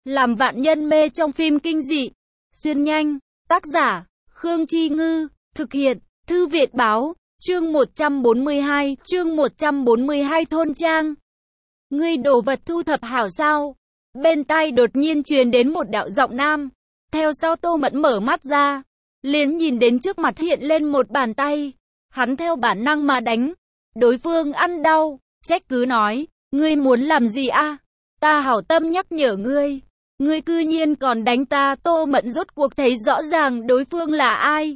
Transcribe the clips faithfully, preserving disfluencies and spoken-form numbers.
Làm vạn nhân mê trong phim kinh dị. Xuyên nhanh. Tác giả, Khương Chi Ngư. Thực hiện, Thư viện Báo. Chương một trăm bốn mươi hai, chương một trăm bốn mươi hai thôn trang. Ngươi đồ vật thu thập hảo sao? Bên tai đột nhiên truyền đến một đạo giọng nam. Theo sau Tô Mẫn mở mắt ra, liền nhìn đến trước mặt hiện lên một bàn tay. Hắn theo bản năng mà đánh. Đối phương ăn đau, trách cứ nói, ngươi muốn làm gì a? Ta hảo tâm nhắc nhở ngươi. Ngươi cư nhiên còn đánh ta. Tô Mẫn rốt cuộc thấy rõ ràng đối phương là ai.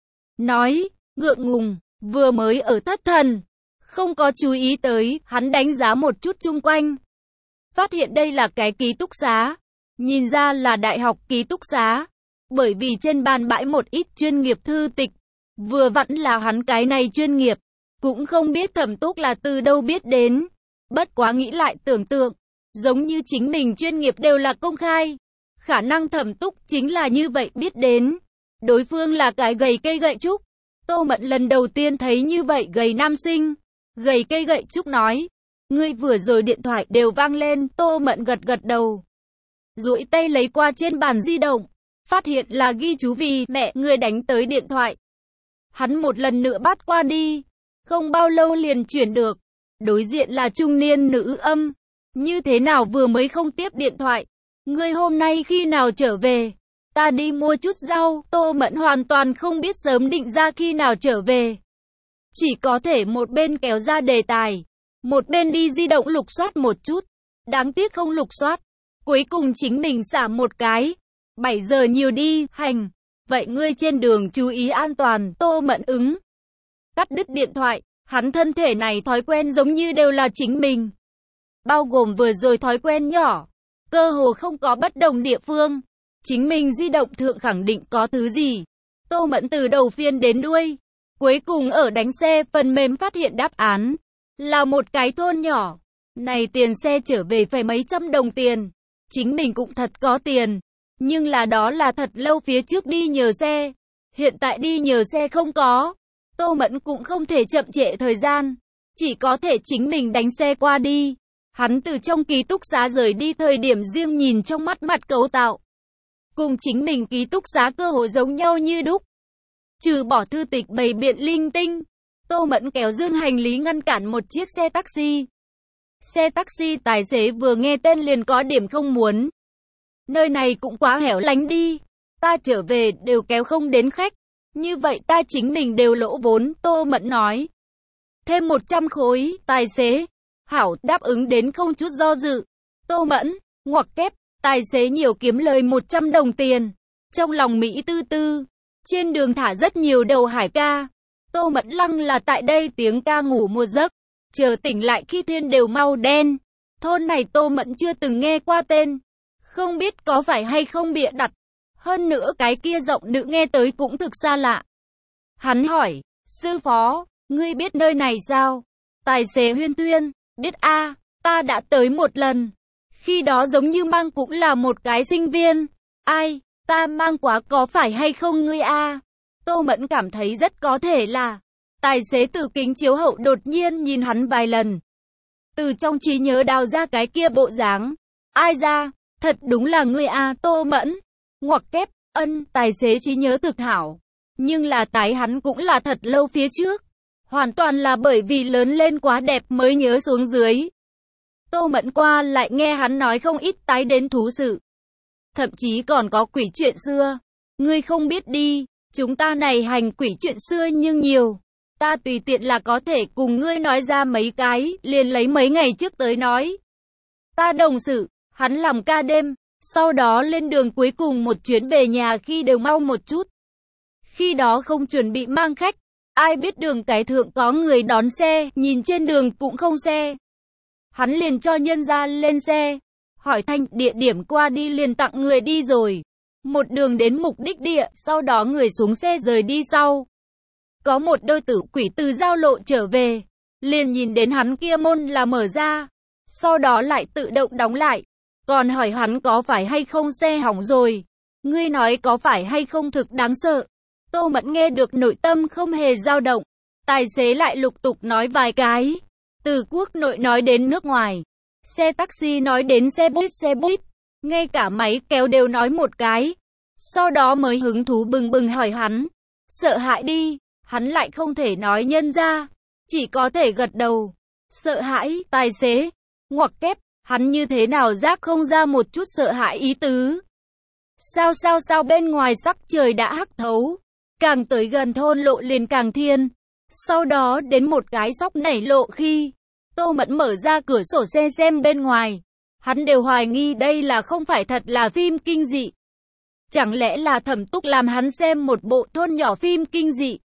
Nói, ngượng ngùng, vừa mới ở thất thần. Không có chú ý tới, hắn đánh giá một chút chung quanh. Phát hiện đây là cái ký túc xá. Nhìn ra là đại học ký túc xá. Bởi vì trên bàn bãi một ít chuyên nghiệp thư tịch. Vừa vặn là hắn cái này chuyên nghiệp. Cũng không biết Thẩm Túc là từ đâu biết đến. Bất quá nghĩ lại tưởng tượng. Giống như chính mình chuyên nghiệp đều là công khai. Khả năng Thẩm Túc chính là như vậy biết đến. Đối phương là cái gầy cây gậy trúc. Tô Mẫn lần đầu tiên thấy như vậy gầy nam sinh. Gầy cây gậy trúc nói. Ngươi vừa rồi điện thoại đều vang lên. Tô Mẫn gật gật đầu. Duỗi tay lấy qua trên bàn di động. Phát hiện là ghi chú vì mẹ ngươi đánh tới điện thoại. Hắn một lần nữa bắt qua đi. Không bao lâu liền chuyển được. Đối diện là trung niên nữ âm. Như thế nào vừa mới không tiếp điện thoại? Ngươi hôm nay khi nào trở về? Ta đi mua chút rau. Tô Mẫn hoàn toàn không biết sớm định ra khi nào trở về. Chỉ có thể một bên kéo ra đề tài. Một bên đi di động lục soát một chút. Đáng tiếc không lục soát. Cuối cùng chính mình xả một cái. bảy giờ nhiều đi, hành. Vậy ngươi trên đường chú ý an toàn. Tô Mẫn ứng. Cắt đứt điện thoại. Hắn thân thể này thói quen giống như đều là chính mình. Bao gồm vừa rồi thói quen nhỏ. Cơ hồ không có bất đồng địa phương. Chính mình di động thượng khẳng định có thứ gì. Tô Mẫn từ đầu phiên đến đuôi. Cuối cùng ở đánh xe phần mềm phát hiện đáp án. Là một cái thôn nhỏ. Này tiền xe trở về phải mấy trăm đồng tiền. Chính mình cũng thật có tiền. Nhưng là đó là thật lâu phía trước đi nhờ xe. Hiện tại đi nhờ xe không có. Tô Mẫn cũng không thể chậm trễ thời gian. Chỉ có thể chính mình đánh xe qua đi. Hắn từ trong ký túc xá rời đi thời điểm riêng nhìn trong mắt mặt cấu tạo. Cùng chính mình ký túc xá cơ hồ giống nhau như đúc. Trừ bỏ thư tịch bày biện linh tinh. Tô Mẫn kéo dương hành lý ngăn cản một chiếc xe taxi. Xe taxi tài xế vừa nghe tên liền có điểm không muốn. Nơi này cũng quá hẻo lánh đi. Ta trở về đều kéo không đến khách. Như vậy ta chính mình đều lỗ vốn. Tô Mẫn nói. Thêm một trăm khối. Tài xế. Hảo đáp ứng đến không chút do dự. Tô Mẫn. Ngoặc kép. Tài xế nhiều kiếm lời một trăm đồng tiền. Trong lòng Mỹ tư tư. Trên đường thả rất nhiều đầu hải ca. Tô Mẫn lăng là tại đây tiếng ca ngủ một giấc. Chờ tỉnh lại khi thiên đều mau đen. Thôn này Tô Mẫn chưa từng nghe qua tên. Không biết có phải hay không bịa đặt. Hơn nữa cái kia giọng nữ nghe tới cũng thực xa lạ. Hắn hỏi, sư phó, ngươi biết nơi này sao? Tài xế huyên tuyên, biết a, ta đã tới một lần. Khi đó giống như mang cũng là một cái sinh viên. Ai, ta mang quá có phải hay không ngươi a? Tô Mẫn cảm thấy rất có thể là. Tài xế từ kính chiếu hậu đột nhiên nhìn hắn vài lần. Từ trong trí nhớ đào ra cái kia bộ dáng. Ai ra, thật đúng là ngươi a. Tô Mẫn. Ngoặc kép, ân, tài xế trí nhớ thực hảo. Nhưng là tái hắn cũng là thật lâu phía trước. Hoàn toàn là bởi vì lớn lên quá đẹp mới nhớ xuống dưới. Tô Mẫn qua lại nghe hắn nói không ít tái đến thú sự. Thậm chí còn có quỷ chuyện xưa. Ngươi không biết đi, chúng ta này hành quỷ chuyện xưa nhưng nhiều. Ta tùy tiện là có thể cùng ngươi nói ra mấy cái, liền lấy mấy ngày trước tới nói. Ta đồng sự, hắn làm ca đêm. Sau đó lên đường cuối cùng một chuyến về nhà khi đều mau một chút. Khi đó không chuẩn bị mang khách. Ai biết đường cái thượng có người đón xe, nhìn trên đường cũng không xe. Hắn liền cho nhân ra lên xe. Hỏi thanh địa điểm qua đi liền tặng người đi rồi. Một đường đến mục đích địa, sau đó người xuống xe rời đi sau. Có một đôi tử quỷ từ giao lộ trở về. Liền nhìn đến hắn kia môn là mở ra. Sau đó lại tự động đóng lại. Còn hỏi hắn có phải hay không xe hỏng rồi. Ngươi nói có phải hay không thực đáng sợ. Tô Mẫn nghe được nội tâm không hề dao động. Tài xế lại lục tục nói vài cái. Từ quốc nội nói đến nước ngoài. Xe taxi nói đến xe buýt xe buýt. ngay cả máy kéo đều nói một cái. Sau đó mới hứng thú bừng bừng hỏi hắn. Sợ hãi đi, hắn lại không thể nói nhân ra, chỉ có thể gật đầu. Sợ hãi, tài xế, ngoặc kép, hắn như thế nào giác không ra một chút sợ hãi ý tứ. Sao sao sao bên ngoài sắc trời đã hắc thấu, càng tới gần thôn lộ liền càng thiên. Sau đó đến một cái sóc nảy lộ khi Tô Mẫn mở ra cửa sổ xe xem bên ngoài, hắn đều hoài nghi đây là không phải thật là phim kinh dị. Chẳng lẽ là Thẩm Túc làm hắn xem một bộ thôn nhỏ phim kinh dị?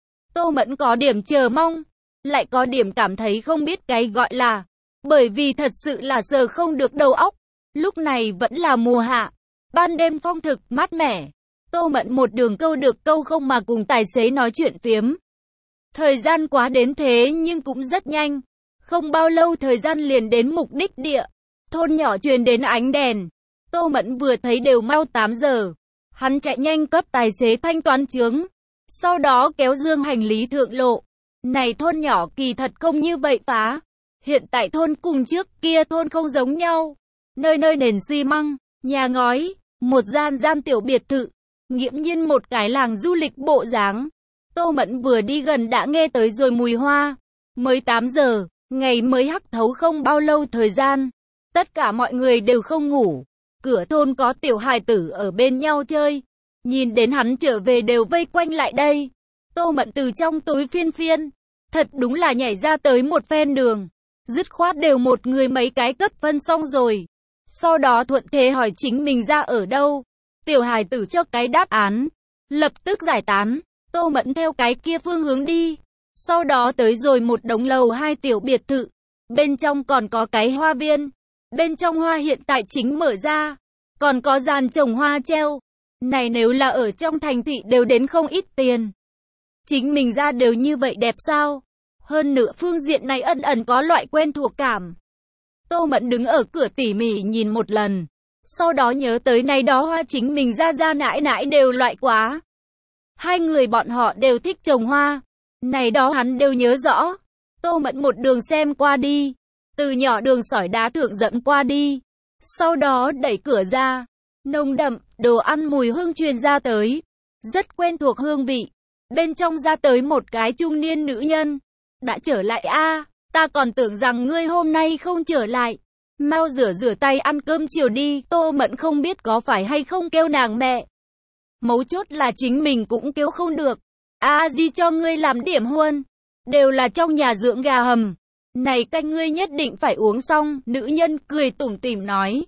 Tô Mẫn có điểm chờ mong, lại có điểm cảm thấy không biết cái gọi là, bởi vì thật sự là giờ không được đầu óc. Lúc này vẫn là mùa hạ, ban đêm phong thực mát mẻ. Tô Mẫn một đường câu được câu không mà cùng tài xế nói chuyện phiếm. Thời gian quá đến thế nhưng cũng rất nhanh. Không bao lâu thời gian liền đến mục đích địa. Thôn nhỏ truyền đến ánh đèn. Tô Mẫn vừa thấy đều mau tám giờ. Hắn chạy nhanh cấp tài xế thanh toán chướng. Sau đó kéo dương hành lý thượng lộ. Này thôn nhỏ kỳ thật không như vậy phá. Hiện tại thôn cùng trước kia thôn không giống nhau. Nơi nơi nền xi măng, nhà ngói, một gian gian tiểu biệt thự. Nghiễm nhiên một cái làng du lịch bộ dáng. Tô Mẫn vừa đi gần đã nghe tới rồi mùi hoa. Mới tám giờ, ngày mới hắc thấu không bao lâu thời gian. Tất cả mọi người đều không ngủ. Cửa thôn có tiểu hài tử ở bên nhau chơi. Nhìn đến hắn trở về đều vây quanh lại đây. Tô Mẫn từ trong túi phiên phiên. Thật đúng là nhảy ra tới một phen đường. Dứt khoát đều một người mấy cái cấp phân xong rồi. Sau đó thuận thế hỏi chính mình ra ở đâu. Tiểu hài tử cho cái đáp án. Lập tức giải tán. Tô Mẫn theo cái kia phương hướng đi. Sau đó tới rồi một đống lầu hai tiểu biệt thự. Bên trong còn có cái hoa viên. Bên trong hoa hiện tại chính mở ra. Còn có dàn trồng hoa treo. Này nếu là ở trong thành thị đều đến không ít tiền. Chính mình ra đều như vậy đẹp sao? Hơn nữa phương diện này ẩn ẩn có loại quen thuộc cảm. Tô Mẫn đứng ở cửa tỉ mỉ nhìn một lần. Sau đó nhớ tới này đó hoa chính mình ra ra nãi nãi đều loại quá. Hai người bọn họ đều thích trồng hoa. Này đó hắn đều nhớ rõ. Tô Mẫn một đường xem qua đi. Từ nhỏ đường sỏi đá thượng dẫn qua đi. Sau đó đẩy cửa ra. Nồng đậm, đồ ăn mùi hương truyền ra tới. Rất quen thuộc hương vị. Bên trong ra tới một cái trung niên nữ nhân. Đã trở lại a, ta còn tưởng rằng ngươi hôm nay không trở lại. Mau rửa rửa tay ăn cơm chiều đi. Tô Mẫn không biết có phải hay không kêu nàng mẹ. Mấu chốt là chính mình cũng kêu không được. A Di cho ngươi làm điểm huân. Đều là trong nhà dưỡng gà hầm. Này canh ngươi nhất định phải uống xong. Nữ nhân cười tủm tỉm nói.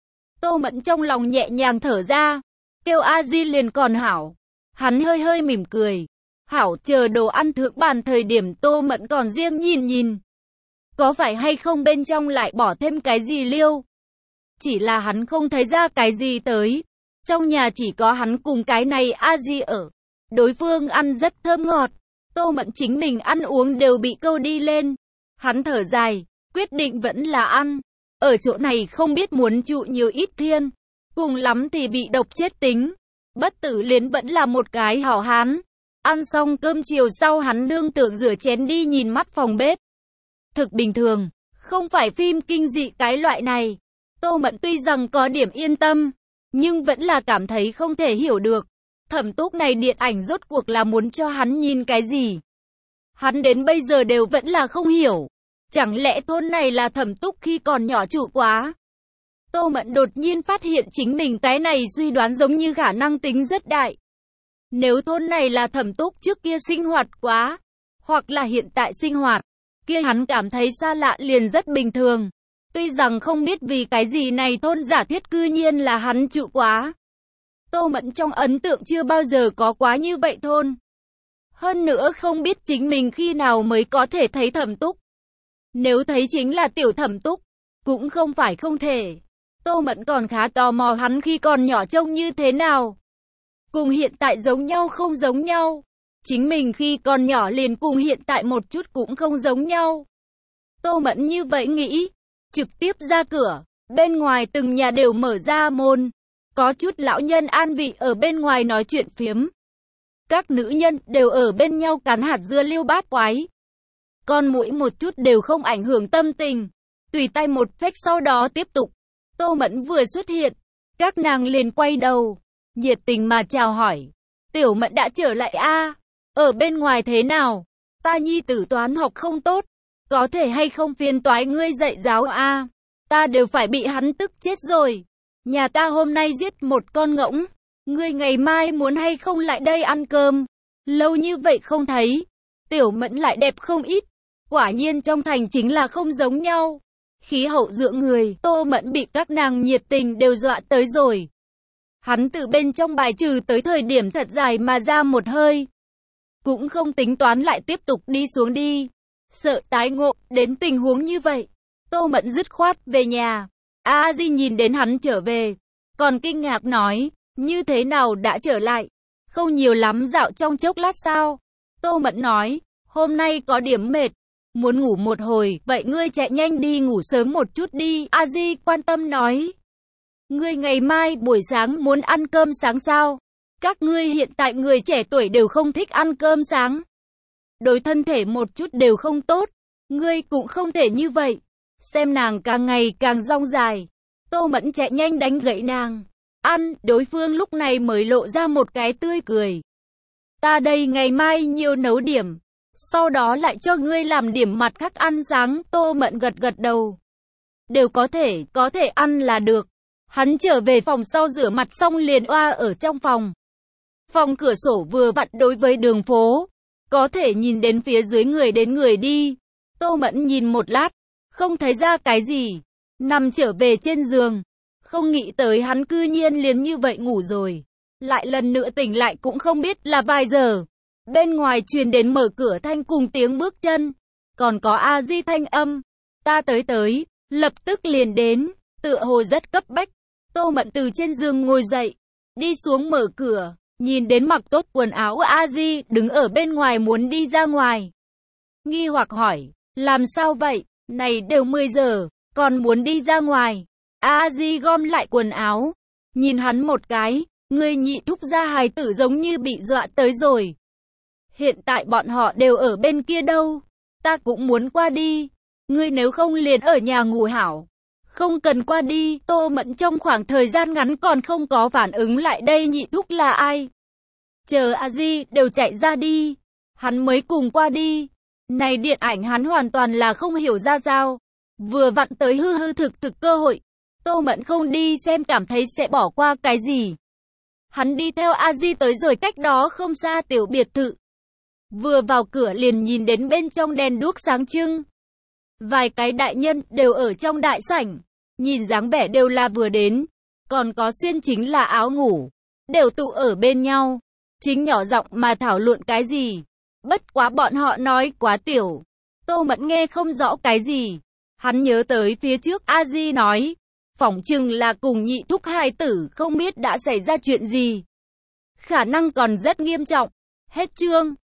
Tô Mẫn trong lòng nhẹ nhàng thở ra. Kêu A Di liền còn hảo. Hắn hơi hơi mỉm cười. Hảo, chờ đồ ăn thượng bàn thời điểm Tô Mẫn còn riêng nhìn nhìn. Có phải hay không bên trong lại bỏ thêm cái gì liêu? Chỉ là hắn không thấy ra cái gì tới. Trong nhà chỉ có hắn cùng cái này A Di ở. Đối phương ăn rất thơm ngọt. Tô Mẫn chính mình ăn uống đều bị câu đi lên. Hắn thở dài, quyết định vẫn là ăn. Ở chỗ này không biết muốn trụ nhiều ít thiên. Cùng lắm thì bị độc chết tính. Bất tử liên vẫn là một cái hảo hán. Ăn xong cơm chiều sau hắn nương tưởng rửa chén đi nhìn mắt phòng bếp. Thực bình thường, không phải phim kinh dị cái loại này. Tô Mẫn tuy rằng có điểm yên tâm, nhưng vẫn là cảm thấy không thể hiểu được. Thẩm Túc này điện ảnh rốt cuộc là muốn cho hắn nhìn cái gì? Hắn đến bây giờ đều vẫn là không hiểu. Chẳng lẽ thôn này là Thẩm Túc khi còn nhỏ trụ quá? Tô Mẫn đột nhiên phát hiện chính mình cái này suy đoán giống như khả năng tính rất đại. Nếu thôn này là Thẩm Túc trước kia sinh hoạt quá, hoặc là hiện tại sinh hoạt, kia hắn cảm thấy xa lạ liền rất bình thường. Tuy rằng không biết vì cái gì này thôn giả thiết cư nhiên là hắn trụ quá. Tô Mẫn trong ấn tượng chưa bao giờ có quá như vậy thôn. Hơn nữa không biết chính mình khi nào mới có thể thấy Thẩm Túc. Nếu thấy chính là tiểu Thẩm Túc, cũng không phải không thể. Tô Mẫn còn khá tò mò hắn khi còn nhỏ trông như thế nào. Cùng hiện tại giống nhau không giống nhau. Chính mình khi còn nhỏ liền cùng hiện tại một chút cũng không giống nhau. Tô Mẫn như vậy nghĩ. Trực tiếp ra cửa. Bên ngoài từng nhà đều mở ra môn. Có chút lão nhân an vị ở bên ngoài nói chuyện phiếm. Các nữ nhân đều ở bên nhau cắn hạt dưa liêu bát quái. Con mũi một chút đều không ảnh hưởng tâm tình. Tùy tay một phách sau đó tiếp tục. Tô Mẫn vừa xuất hiện, Các nàng liền quay đầu, nhiệt tình mà chào hỏi. Tiểu Mẫn đã trở lại a à? Ở bên ngoài thế nào? Ta nhi tử toán học không tốt, có thể hay không phiền toái ngươi dạy giáo a à? Ta đều phải bị hắn tức chết rồi. Nhà ta hôm nay giết một con ngỗng, ngươi ngày mai muốn hay không lại đây ăn cơm? Lâu như vậy không thấy, Tiểu Mẫn lại đẹp không ít. Quả nhiên trong thành chính là không giống nhau. Khí hậu dựa người, Tô Mẫn bị các nàng nhiệt tình đều dọa tới rồi. Hắn từ bên trong bài trừ tới thời điểm thật dài mà ra một hơi. Cũng không tính toán lại tiếp tục đi xuống đi. Sợ tái ngộ, đến tình huống như vậy. Tô Mẫn dứt khoát về nhà. A Di nhìn đến hắn trở về, còn kinh ngạc nói, như thế nào đã trở lại? Không nhiều lắm dạo trong chốc lát sao? Tô Mẫn nói, hôm nay có điểm mệt, muốn ngủ một hồi, vậy ngươi chạy nhanh đi ngủ sớm một chút đi. A Di quan tâm nói, ngươi ngày mai buổi sáng muốn ăn cơm sáng sao? Các ngươi hiện tại người trẻ tuổi đều không thích ăn cơm sáng. Đối thân thể một chút đều không tốt. Ngươi cũng không thể như vậy. Xem nàng càng ngày càng rong dài. Tô Mẫn chạy nhanh đánh gậy nàng. Ăn, đối phương lúc này mới lộ ra một cái tươi cười. Ta đây ngày mai nhiều nấu điểm. Sau đó lại cho ngươi làm điểm mặt khác ăn sáng. Tô Mẫn gật gật đầu. Đều có thể, có thể ăn là được. Hắn trở về phòng sau rửa mặt xong liền oa ở trong phòng. Phòng cửa sổ vừa vặn đối với đường phố. Có thể nhìn đến phía dưới người đến người đi. Tô Mẫn nhìn một lát, không thấy ra cái gì. Nằm trở về trên giường. Không nghĩ tới hắn cư nhiên liền như vậy ngủ rồi. Lại lần nữa tỉnh lại cũng không biết là vài giờ. Bên ngoài truyền đến mở cửa thanh cùng tiếng bước chân. Còn có A Di thanh âm. Ta tới tới, lập tức liền đến. Tựa hồ rất cấp bách. Tô Mẫn từ trên giường ngồi dậy. Đi xuống mở cửa. Nhìn đến mặc tốt quần áo A Di đứng ở bên ngoài muốn đi ra ngoài. Nghi hoặc hỏi, làm sao vậy? Này đều mười giờ, còn muốn đi ra ngoài. A Di gom lại quần áo. Nhìn hắn một cái, người nhị thúc gia hài tử giống như bị dọa tới rồi. Hiện tại bọn họ đều ở bên kia đâu. Ta cũng muốn qua đi. Ngươi nếu không liền ở nhà ngủ hảo. Không cần qua đi. Tô Mẫn trong khoảng thời gian ngắn còn không có phản ứng lại đây nhị thúc là ai. Chờ A Di đều chạy ra đi. Hắn mới cùng qua đi. Này điện ảnh hắn hoàn toàn là không hiểu ra sao. Vừa vặn tới hư hư thực thực cơ hội. Tô Mẫn không đi xem cảm thấy sẽ bỏ qua cái gì. Hắn đi theo A Di tới rồi cách đó không xa tiểu biệt thự. Vừa vào cửa liền nhìn đến bên trong đèn đuốc sáng trưng. Vài cái đại nhân đều ở trong đại sảnh. Nhìn dáng vẻ đều là vừa đến. Còn có xuyên chính là áo ngủ. Đều tụ ở bên nhau. Chính nhỏ giọng mà thảo luận cái gì. Bất quá bọn họ nói quá tiểu. Tô Mẫn nghe không rõ cái gì. Hắn nhớ tới phía trước A Di nói. Phỏng chừng là cùng nhị thúc hai tử không biết đã xảy ra chuyện gì. Khả năng còn rất nghiêm trọng. Hết chương.